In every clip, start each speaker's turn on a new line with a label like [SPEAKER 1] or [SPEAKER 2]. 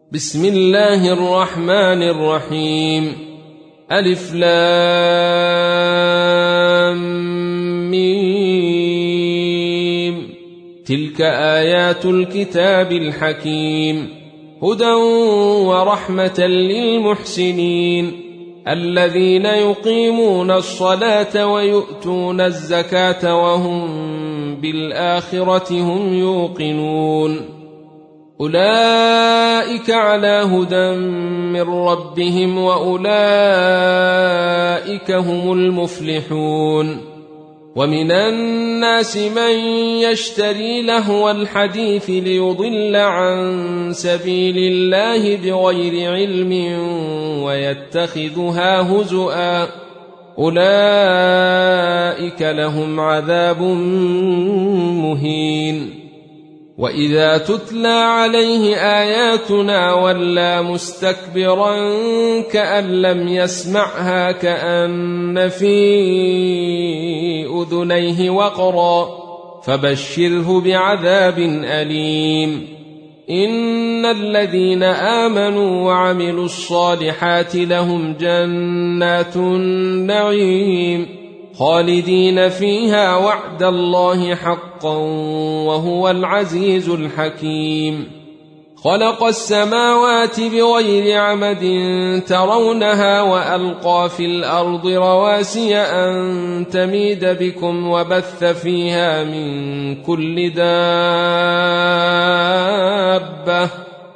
[SPEAKER 1] بسم الله الرحمن الرحيم. ألف لام ميم. تلك آيات الكتاب الحكيم، هدى ورحمة للمحسنين الذين يقيمون الصلاة ويؤتون الزكاة وهم بالآخرة هم يوقنون. أولئك على هدى من ربهم وأولئك هم المفلحون. ومن الناس من يشتري لهو الحديث ليضل عن سبيل الله بغير علم ويتخذها هزؤا، أولئك لهم عذاب مهين. وإذا تتلى عليه آياتنا ولى مستكبرا كأن لم يسمعها كأن في أذنيه وقرا، فبشره بعذاب أليم. إن الذين آمنوا وعملوا الصالحات لهم جنات النعيم خالدين فيها وعد الله حقا وهو العزيز الحكيم. خلق السماوات بغير عمد ترونها وألقى في الأرض رواسي أن تميد بكم وبث فيها من كل دابة،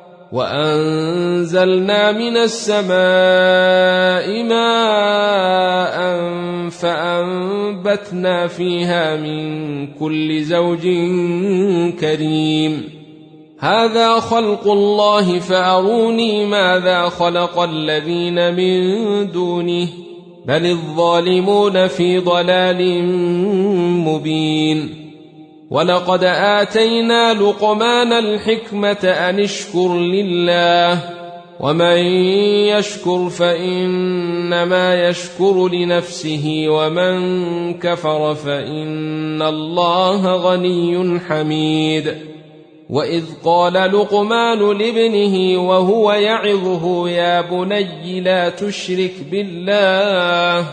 [SPEAKER 1] وأنزلنا من السماء ماء فأنبتنا فيها من كل زوج كريم. هذا خلق الله فأروني ماذا خلق الذين من دونه بل الظالمون في ضلال مبين. ولقد آتينا لقمان الحكمة أن اشكر لله، ومن يشكر فإنما يشكر لنفسه ومن كفر فإن الله غني حميد. وإذ قال لقمان لابنه وهو يعظه يا بني لا تشرك بالله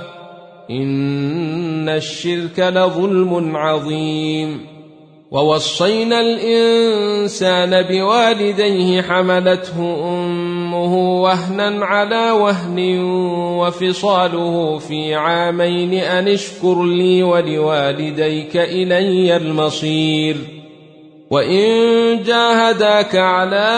[SPEAKER 1] إن الشرك لظلم عظيم. ووصينا الإنسان بوالديه حملته أمه وهنا على وهن وفصاله في عامين أن اشكر لي ولوالديك إلي المصير. وإن جاهداك على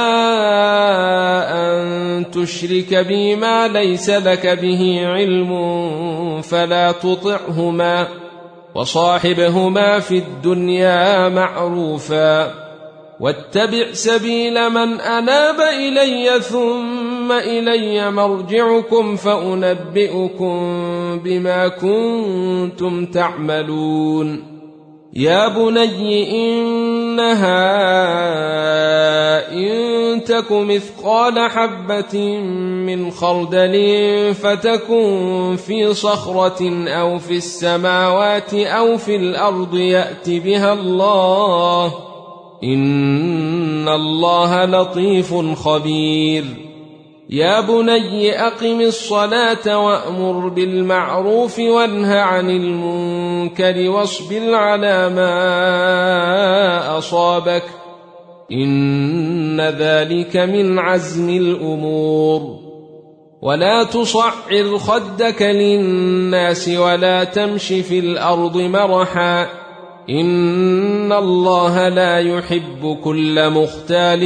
[SPEAKER 1] أن تشرك بي ما ليس لك به علم فلا تطعهما وصاحبهما في الدنيا معروفا، واتبع سبيل من أناب إلي ثم إلي مرجعكم فأنبئكم بما كنتم تعملون. يا بني إنها إن تك مثقال حبة من خردل فتكن في صخرة أو في السماوات أو في الأرض يأت بها الله إن الله لطيف خبير. يا بني أقم الصلاة وأمر بالمعروف وانه عن المنكر واصبر على ما أصابك إن ذلك من عزم الأمور. ولا تصعر خدك للناس ولا تمش في الأرض مرحا إن الله لا يحب كل مختال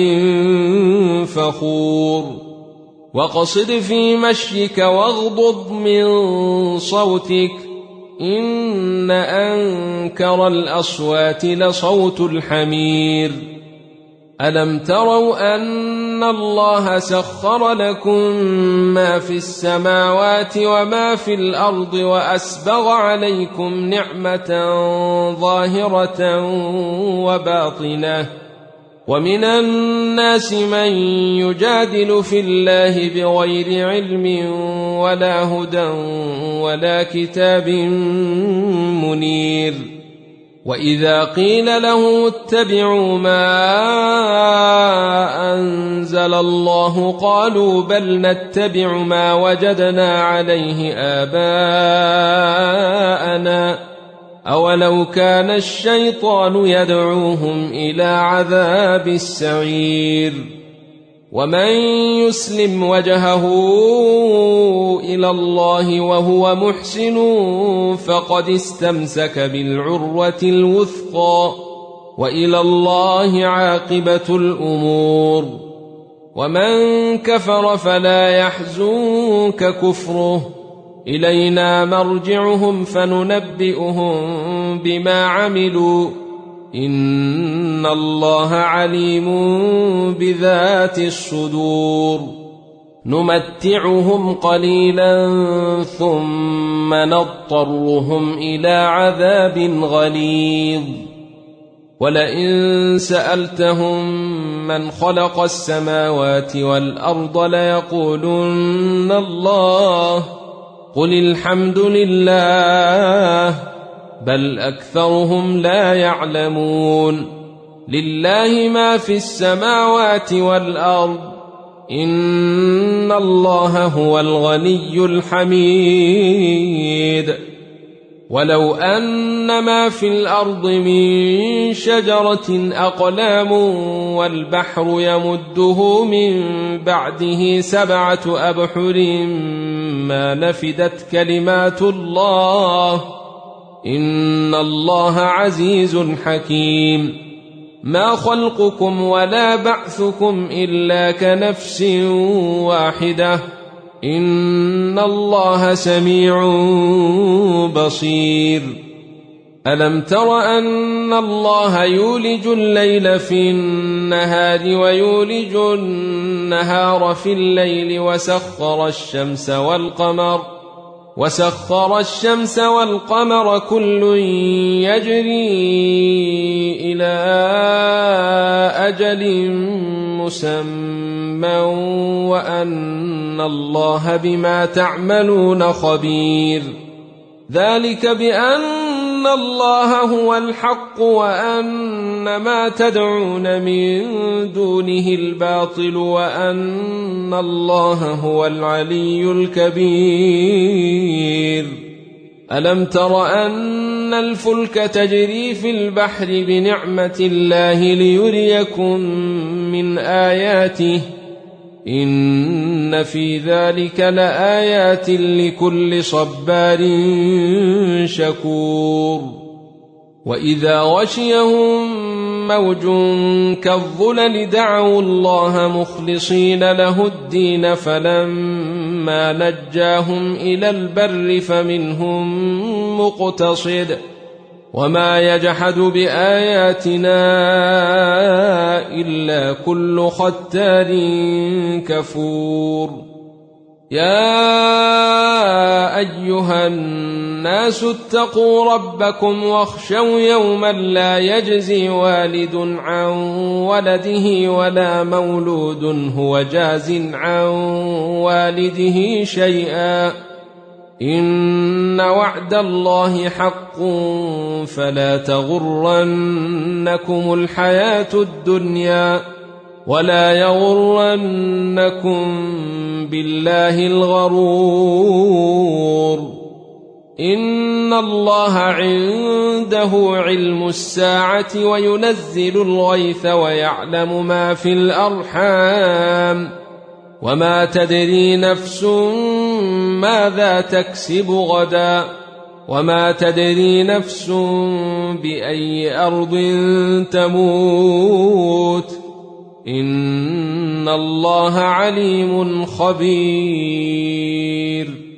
[SPEAKER 1] فخور. وقصد في مشيك واغضض من صوتك إن أنكر الأصوات لصوت الحمير. ألم تروا أن الله سخر لكم ما في السماوات وما في الأرض وأسبغ عليكم نعمة ظاهرة وباطنة. ومن الناس من يجادل في الله بغير علم ولا هدى ولا كتاب منير. وإذا قيل له اتبعوا ما أنزل الله قالوا بل نتبع ما وجدنا عليه آباءنا أولو كان الشيطان يدعوهم إلى عذاب السعير ومن يسلم وجهه إلى الله وهو محسن فقد استمسك بالعروة الوثقى وإلى الله عاقبة الأمور ومن كفر فلا يحزنك كفره إلينا مرجعهم فننبئهم بما عملوا إن الله عليم بذات الصدور نمتعهم قليلا ثم نضطرهم إلى عذاب غليظ ولئن سألتهم من خلق السماوات والأرض ليقولن الله قل الحمد لله بل أكثرهم لا يعلمون لله ما في السماوات والأرض إن الله هو الغني الحميد ولو أن ما في الأرض من شجرة أقلام والبحر يمده من بعده 7 أبحر ما نفدت كلمات الله إن الله عزيز حكيم ما خلقكم ولا بعثكم إلا كنفس واحدة إن الله سميع بصير ألم تر أن الله يولج الليل في النهار ويولج النهار في الليل وسخر الشمس والقمر كل يجري إلى أجل مسمى وأن الله بما تعملون خبير ذلك بأن الله هو الحق وأن ما تدعون من دونه الباطل وأن الله هو العلي الكبير ألم تر أن الفلك تجري في البحر بنعمة الله ليريكم من آياته إن في ذلك لآيات لكل صبار شكور وإذا غشيهم موج كالظلل دعوا الله مخلصين له الدين فلما نجاهم إلى البر فمنهم مقتصد وما يجحد بآياتنا إلا كل ختار كفور يا أيها الناس اتقوا ربكم واخشوا يوما لا يجزي والد عن ولده ولا مولود هو جاز عن والده شيئا إن وعد الله حق فلا تغرنكم الحياة الدنيا ولا يغرنكم بالله الغرور إن الله عنده علم الساعة وينزل الغيث ويعلم ما في الأرحام وما تدري نفس ماذا تكسب غدا وما تدري نفس بأي أرض تموت إن الله عليم خبير